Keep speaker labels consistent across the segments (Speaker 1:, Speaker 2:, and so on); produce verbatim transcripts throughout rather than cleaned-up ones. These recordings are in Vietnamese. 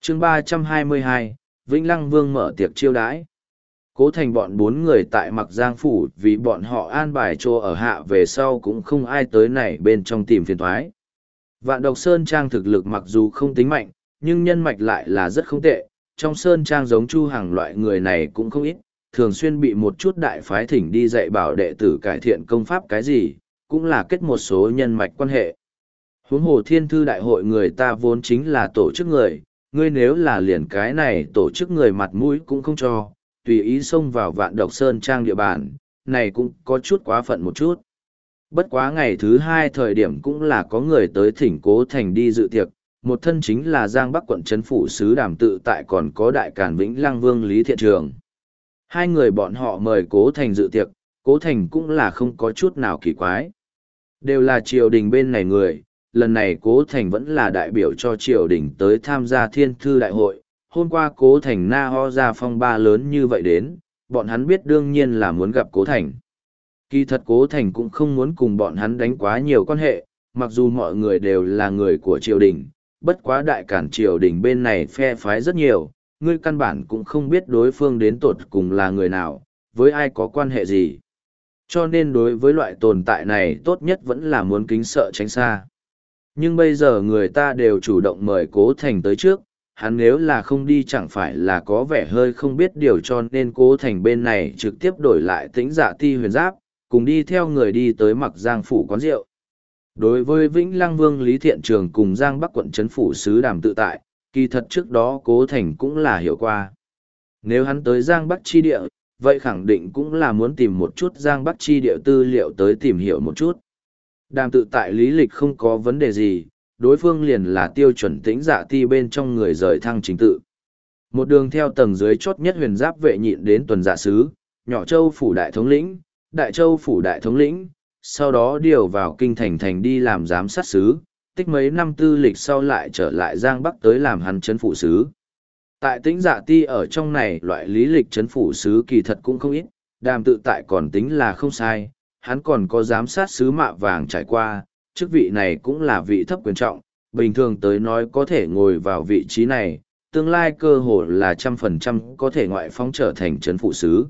Speaker 1: chương ba trăm hai mươi hai, Vĩnh Lăng Vương mở tiệc chiêu đãi. Cố Thành bọn bốn người tại Mặc Giang Phủ vì bọn họ an bài chỗ ở hạ về sau cũng không ai tới này bên trong tìm phiền thoái. Vạn Độc Sơn Trang thực lực mặc dù không tính mạnh, nhưng nhân mạch lại là rất không tệ. Trong Sơn Trang giống Chu Hằng loại người này cũng không ít, thường xuyên bị một chút đại phái thỉnh đi dạy bảo đệ tử cải thiện công pháp cái gì, cũng là kết một số nhân mạch quan hệ. Huống hồ Thiên Thư Đại hội người ta vốn chính là tổ chức người, ngươi nếu là liền cái này tổ chức người mặt mũi cũng không cho, tùy ý xông vào Vạn Độc Sơn Trang địa bàn, này cũng có chút quá phận một chút. Bất quá ngày thứ hai thời điểm cũng là có người tới thỉnh Cố Thành đi dự tiệc, một thân chính là Giang Bắc quận trấn phủ sứ Đàm Tự Tại còn có đại càn Vĩnh Lăng Vương Lý Thiện Trường. Hai người bọn họ mời Cố Thành dự tiệc, Cố Thành cũng là không có chút nào kỳ quái. Đều là triều đình bên này người, lần này Cố Thành vẫn là đại biểu cho triều đình tới tham gia Thiên Thư Đại hội. Hôm qua Cố Thành na ho ra phong ba lớn như vậy đến, bọn hắn biết đương nhiên là muốn gặp Cố Thành. Kỳ thật Cố Thành cũng không muốn cùng bọn hắn đánh quá nhiều quan hệ, mặc dù mọi người đều là người của triều đình, bất quá đại cản triều đình bên này phe phái rất nhiều, ngươi căn bản cũng không biết đối phương đến tột cùng là người nào, với ai có quan hệ gì. Cho nên đối với loại tồn tại này tốt nhất vẫn là muốn kính sợ tránh xa. Nhưng bây giờ người ta đều chủ động mời Cố Thành tới trước, hắn nếu là không đi chẳng phải là có vẻ hơi không biết điều, cho nên Cố Thành bên này trực tiếp đổi lại Tĩnh Dạ Ti huyền giáp, cùng đi theo người đi tới Mặc Giang Phủ quán rượu. Đối với Vĩnh Lăng Vương Lý Thiện Trường cùng Giang Bắc quận trấn phủ sứ Đàm Tự Tại, kỳ thật trước đó Cố Thành cũng là hiểu qua. Nếu hắn tới Giang Bắc chi địa, vậy khẳng định cũng là muốn tìm một chút Giang Bắc chi địa tư liệu tới tìm hiểu một chút. Đàm Tự Tại lý lịch không có vấn đề gì, đối phương liền là tiêu chuẩn Tĩnh Dạ Ti bên trong người rời thăng chính tự. Một đường theo tầng dưới chốt nhất huyền giáp vệ nhịn đến tuần dạ sứ, Nhỏ Châu Phủ Đại Thống lĩnh, Đại Châu Phủ Đại Thống lĩnh, sau đó điều vào kinh thành thành đi làm giám sát sứ, tích mấy năm tư lịch sau lại trở lại Giang Bắc tới làm hắn trấn phủ sứ. Tại Tĩnh Dạ Ti ở trong này loại lý lịch trấn phủ sứ kỳ thật cũng không ít, Đàm Tự Tại còn tính là không sai, hắn còn có giám sát sứ mạ vàng trải qua, chức vị này cũng là vị thấp quyền trọng, bình thường tới nói có thể ngồi vào vị trí này, tương lai cơ hội là trăm phần trăm có thể ngoại phóng trở thành trấn phủ sứ.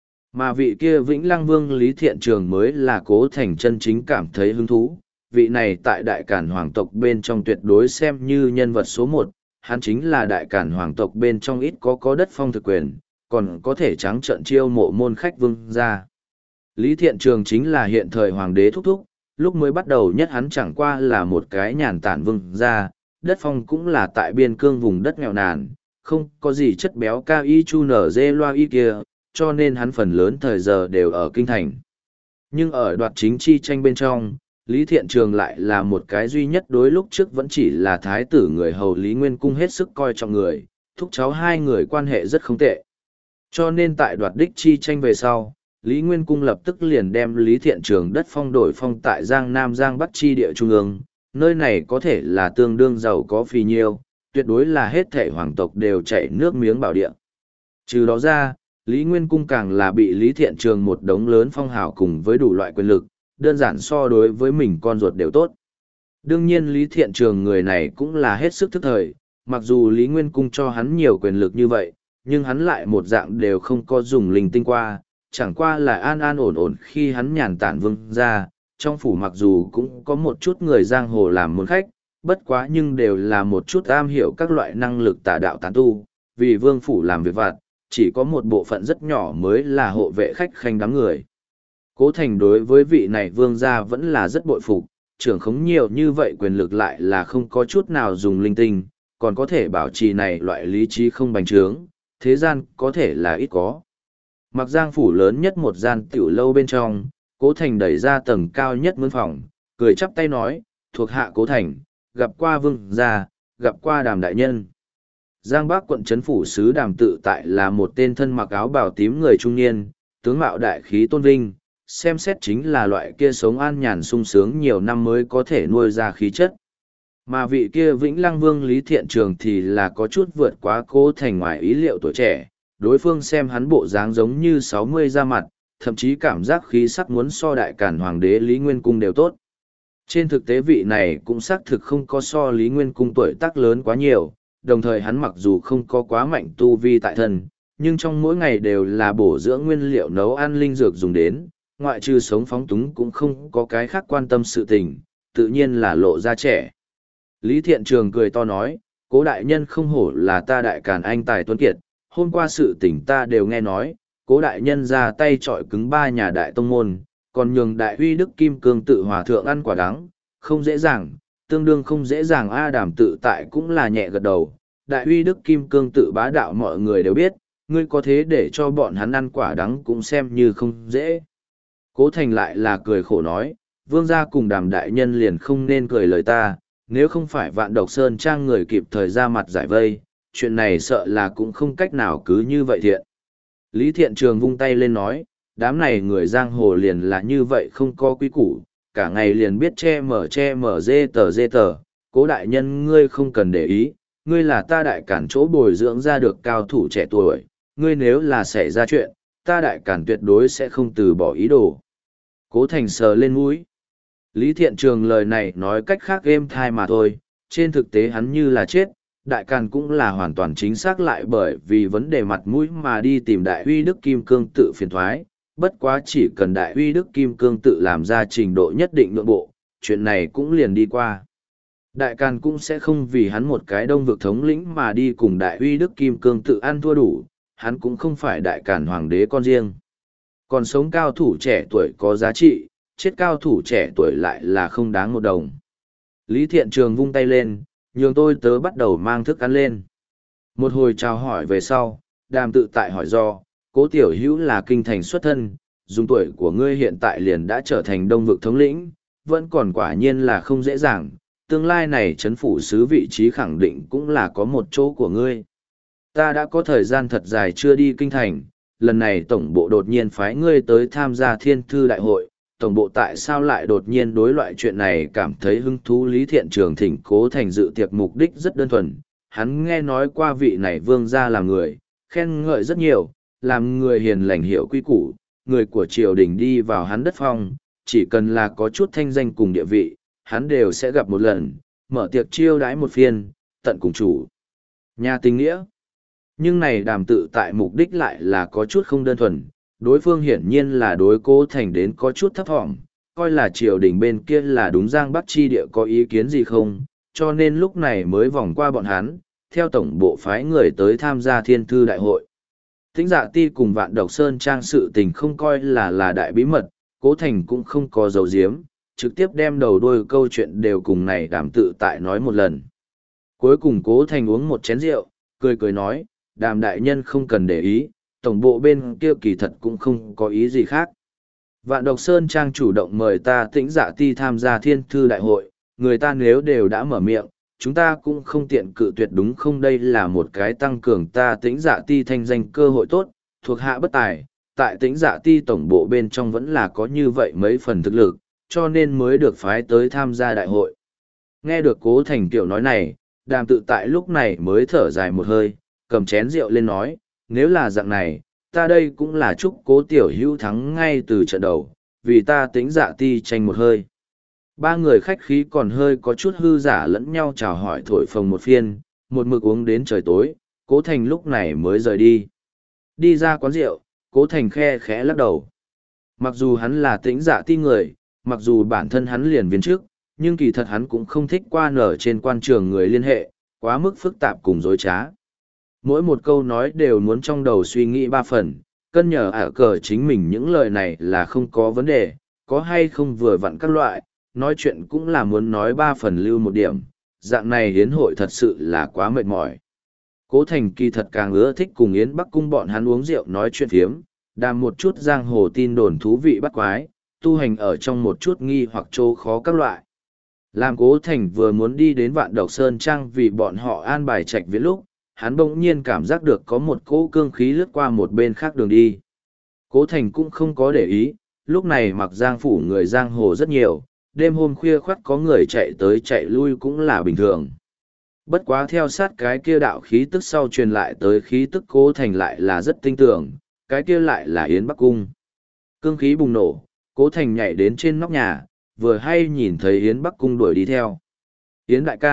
Speaker 1: Mà vị kia Vĩnh Lăng Vương Lý Thiện Trường mới là Cố Thành chân chính cảm thấy hứng thú, vị này tại đại cản hoàng tộc bên trong tuyệt đối xem như nhân vật số một, hắn chính là đại cản hoàng tộc bên trong ít có có đất phong thực quyền, còn có thể trắng trợn chiêu mộ môn khách vương gia. Lý Thiện Trường chính là hiện thời hoàng đế thúc thúc, lúc mới bắt đầu nhất hắn chẳng qua là một cái nhàn tản vương gia, đất phong cũng là tại biên cương vùng đất nghèo nàn, không có gì chất béo cao y chu nở dê loa y kia, cho nên hắn phần lớn thời giờ đều ở kinh thành. Nhưng ở đoạt chính chi tranh bên trong, Lý Thiện Trường lại là một cái duy nhất đối lúc trước vẫn chỉ là thái tử người hầu Lý Nguyên Cung hết sức coi trọng người, thúc cháu hai người quan hệ rất không tệ. Cho nên tại đoạt đích chi tranh về sau, Lý Nguyên Cung lập tức liền đem Lý Thiện Trường đất phong đổi phong tại Giang Nam Giang Bắc chi địa trung ương, nơi này có thể là tương đương giàu có phì nhiêu, tuyệt đối là hết thể hoàng tộc đều chảy nước miếng bảo địa. Trừ đó ra, Lý Nguyên Cung càng là bị Lý Thiện Trường một đống lớn phong hào cùng với đủ loại quyền lực, đơn giản so đối với mình con ruột đều tốt. Đương nhiên Lý Thiện Trường người này cũng là hết sức thức thời, mặc dù Lý Nguyên Cung cho hắn nhiều quyền lực như vậy, nhưng hắn lại một dạng đều không có dùng linh tinh qua, chẳng qua là an an ổn ổn khi hắn nhàn tản vương ra, trong phủ mặc dù cũng có một chút người giang hồ làm môn khách, bất quá nhưng đều là một chút am hiểu các loại năng lực tà đạo tán tu, vì vương phủ làm việc vặt, chỉ có một bộ phận rất nhỏ mới là hộ vệ khách khanh đám người. Cố Thành đối với vị này vương gia vẫn là rất bội phục, trưởng khống nhiều như vậy quyền lực lại là không có chút nào dùng linh tinh, còn có thể bảo trì này loại lý trí không bành trướng, thế gian có thể là ít có. Mặc Giang phủ lớn nhất một gian tiểu lâu bên trong, Cố Thành đẩy ra tầng cao nhất mướn phòng, cười chắp tay nói, thuộc hạ Cố Thành, gặp qua vương gia, gặp qua Đàm đại nhân. Giang Bắc quận trấn phủ sứ Đàm Tự Tại là một tên thân mặc áo bào tím người trung niên, tướng mạo đại khí tôn vinh, xem xét chính là loại kia sống an nhàn sung sướng nhiều năm mới có thể nuôi ra khí chất. Mà vị kia Vĩnh Lăng Vương Lý Thiện Trường thì là có chút vượt quá Cố Thành ngoài ý liệu tuổi trẻ, đối phương xem hắn bộ dáng giống như sáu mươi ra mặt, thậm chí cảm giác khí sắc muốn so đại cản hoàng đế Lý Nguyên Cung đều tốt. Trên thực tế vị này cũng xác thực không có so Lý Nguyên Cung tuổi tác lớn quá nhiều, đồng thời hắn mặc dù không có quá mạnh tu vi tại thân, nhưng trong mỗi ngày đều là bổ dưỡng nguyên liệu nấu ăn linh dược dùng đến, ngoại trừ sống phóng túng cũng không có cái khác quan tâm sự tình, tự nhiên là lộ ra trẻ. Lý Thiện Trường cười to nói, Cố đại nhân không hổ là ta đại càn anh tài tuấn kiệt, hôm qua sự tình ta đều nghe nói, Cố đại nhân ra tay trọi cứng ba nhà đại tông môn, còn nhường đại huy đức kim cương tự hòa thượng ăn quả đắng, không dễ dàng, tương đương không dễ dàng. A Đàm tự tại cũng là nhẹ gật đầu, đại huy đức kim cương tự bá đạo mọi người đều biết, ngươi có thế để cho bọn hắn ăn quả đắng cũng xem như không dễ. Cố Thành lại là cười khổ nói, vương gia cùng Đàm đại nhân liền không nên cười lời ta, nếu không phải Vạn Độc Sơn Trang người kịp thời ra mặt giải vây, chuyện này sợ là cũng không cách nào cứ như vậy thiện. Lý Thiện Trường vung tay lên nói, đám này người giang hồ liền là như vậy không có quý củ, cả ngày liền biết che mở che mở dê tờ dê tờ, Cố đại nhân ngươi không cần để ý, ngươi là ta đại cản chỗ bồi dưỡng ra được cao thủ trẻ tuổi, ngươi nếu là xảy ra chuyện, ta đại cản tuyệt đối sẽ không từ bỏ ý đồ. Cố Thành sờ lên mũi. Lý Thiện Trường lời này nói cách khác êm thai mà thôi, trên thực tế hắn như là chết, đại càn cũng là hoàn toàn chính xác lại bởi vì vấn đề mặt mũi mà đi tìm đại huy đức kim cương tự phiền thoái, bất quá chỉ cần đại huy đức kim cương tự làm ra trình độ nhất định nội bộ, chuyện này cũng liền đi qua. Đại càn cũng sẽ không vì hắn một cái đông vực thống lĩnh mà đi cùng đại huy đức kim cương tự ăn thua đủ, hắn cũng không phải đại càn hoàng đế con riêng. Còn sống cao thủ trẻ tuổi có giá trị, chết cao thủ trẻ tuổi lại là không đáng một đồng. Lý Thiện Trường vung tay lên, nhường tôi tớ bắt đầu mang thức ăn lên. Một hồi chào hỏi về sau, Đàm tự tại hỏi do, Cố tiểu hữu là kinh thành xuất thân, dùng tuổi của ngươi hiện tại liền đã trở thành đông vực thống lĩnh, vẫn còn quả nhiên là không dễ dàng, tương lai này chấn phủ sứ vị trí khẳng định cũng là có một chỗ của ngươi. Ta đã có thời gian thật dài chưa đi kinh thành, lần này tổng bộ đột nhiên phái ngươi tới tham gia thiên thư đại hội, tổng bộ tại sao lại đột nhiên đối loại chuyện này cảm thấy hứng thú. Lý Thiện Trường thỉnh Cố Thành dự tiệc mục đích rất đơn thuần, hắn nghe nói qua vị này vương gia làm người, khen ngợi rất nhiều, làm người hiền lành hiểu quy củ, người của triều đình đi vào hắn đất phong, chỉ cần là có chút thanh danh cùng địa vị, hắn đều sẽ gặp một lần, mở tiệc chiêu đãi một phiên, tận cùng chủ nhà tình nghĩa. Nhưng này Đàm tự tại mục đích lại là có chút không đơn thuần, đối phương hiển nhiên là đối Cố Thành đến có chút thấp thỏm, coi là triều đình bên kia là đúng Giang Bắc chi địa có ý kiến gì không, cho nên lúc này mới vòng qua bọn hắn, theo tổng bộ phái người tới tham gia thiên thư đại hội. Tĩnh Dạ Ti cùng Vạn Độc Sơn Trang sự tình không coi là là đại bí mật, Cố Thành cũng không có dấu diếm, trực tiếp đem đầu đuôi câu chuyện đều cùng này Đàm tự tại nói một lần. Cuối cùng Cố Thành uống một chén rượu, cười cười nói, Đàm đại nhân không cần để ý, tổng bộ bên kia kỳ thật cũng không có ý gì khác. Vạn Độc Sơn Trang chủ động mời ta Tĩnh Dạ Ti tham gia thiên thư đại hội, người ta nếu đều đã mở miệng, chúng ta cũng không tiện cự tuyệt đúng không, đây là một cái tăng cường ta Tĩnh Dạ Ti thanh danh cơ hội tốt, thuộc hạ bất tài, tại Tĩnh Dạ Ti tổng bộ bên trong vẫn là có như vậy mấy phần thực lực, cho nên mới được phái tới tham gia đại hội. Nghe được Cố Thành kiểu nói này, Đàm tự tại lúc này mới thở dài một hơi, cầm chén rượu lên nói, nếu là dạng này, ta đây cũng là chúc Cố tiểu hữu thắng ngay từ trận đầu, vì ta Tĩnh Dạ Ti tranh một hơi. Ba người khách khí còn hơi có chút hư giả lẫn nhau chào hỏi thổi phồng một phiên, một mực uống đến trời tối, Cố Thành lúc này mới rời đi. Đi ra quán rượu, Cố Thành khe khẽ lắc đầu. Mặc dù hắn là Tĩnh Dạ Ti người, mặc dù bản thân hắn liền viên trước, nhưng kỳ thật hắn cũng không thích qua nở trên quan trường người liên hệ, quá mức phức tạp cùng dối trá. Mỗi một câu nói đều muốn trong đầu suy nghĩ ba phần, cân nhờ ả cờ chính mình những lời này là không có vấn đề, có hay không vừa vặn các loại, nói chuyện cũng là muốn nói ba phần lưu một điểm, dạng này hiến hội thật sự là quá mệt mỏi. Cố Thành kỳ thật càng ưa thích cùng Yến Bắc Cung bọn hắn uống rượu nói chuyện phiếm, đàm một chút giang hồ tin đồn thú vị bắt quái, tu hành ở trong một chút nghi hoặc trô khó các loại. Làm Cố Thành vừa muốn đi đến Vạn Độc Sơn Trang vì bọn họ an bài trạch viễn lúc, hắn bỗng nhiên cảm giác được có một cỗ cương khí lướt qua một bên khác đường đi. Cố Thành cũng không có để ý, lúc này mặc giang phủ người giang hồ rất nhiều, đêm hôm khuya khoắt có người chạy tới chạy lui cũng là bình thường. Bất quá theo sát cái kia đạo khí tức sau truyền lại tới khí tức Cố Thành lại là rất tinh tưởng, cái kia lại là Yến Bắc Cung. Cương khí bùng nổ, Cố Thành nhảy đến trên nóc nhà, vừa hay nhìn thấy Yến Bắc Cung đuổi đi theo. Yến đại ca,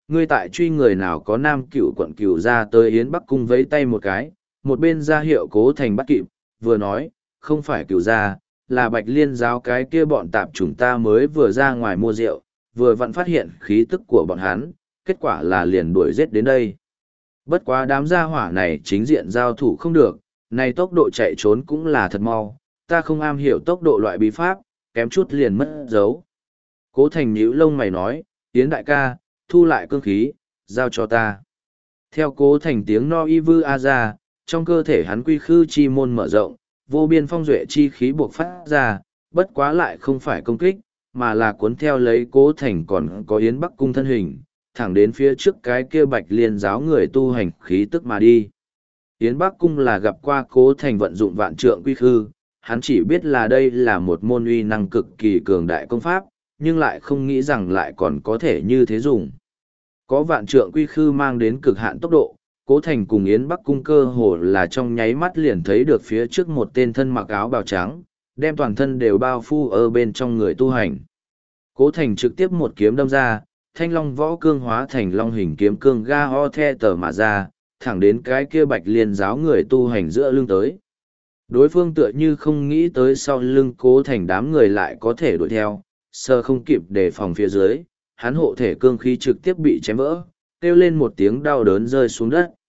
Speaker 1: ngươi tại truy người nào có nam cửu quận cửu ra tới Yến Bắc Cung vẫy tay một cái, một bên ra hiệu Cố Thành bắt kịp, vừa nói, không phải cửu ra, là Bạch Liên giáo cái kia bọn tạp chúng ta mới vừa ra ngoài mua rượu, vừa vặn phát hiện khí tức của bọn hắn, kết quả là liền đuổi giết đến đây. Bất quá đám gia hỏa này chính diện giao thủ không được, này tốc độ chạy trốn cũng là thật mau, ta không am hiểu tốc độ loại bí pháp, kém chút liền mất dấu. Cố Thành nhíu lông mày nói, Yến đại ca, thu lại cương khí, giao cho ta. Theo Cố Thành tiếng no y vư a ra, trong cơ thể hắn quy khư chi môn mở rộng, vô biên phong duệ chi khí buộc phát ra, bất quá lại không phải công kích, mà là cuốn theo lấy Cố Thành còn có Yến Bắc Cung thân hình, thẳng đến phía trước cái kia Bạch Liên giáo người tu hành khí tức mà đi. Yến Bắc Cung là gặp qua Cố Thành vận dụng vạn trượng quy khư, hắn chỉ biết là đây là một môn uy năng cực kỳ cường đại công pháp, nhưng lại không nghĩ rằng lại còn có thể như thế dùng. Có vạn trượng quy khư mang đến cực hạn tốc độ, Cố Thành cùng Yến Bắc Cung cơ hồ là trong nháy mắt liền thấy được phía trước một tên thân mặc áo bào trắng, đem toàn thân đều bao phủ ở bên trong người tu hành. Cố Thành trực tiếp một kiếm đâm ra, thanh long võ cương hóa thành long hình kiếm cương ga ho the tờ mà ra, thẳng đến cái kia Bạch Liên giáo người tu hành giữa lưng tới. Đối phương tựa như không nghĩ tới sau lưng Cố Thành đám người lại có thể đuổi theo, sơ không kịp đề phòng phía dưới, hắn hộ thể cương khí trực tiếp bị chém vỡ, kêu lên một tiếng đau đớn rơi xuống đất.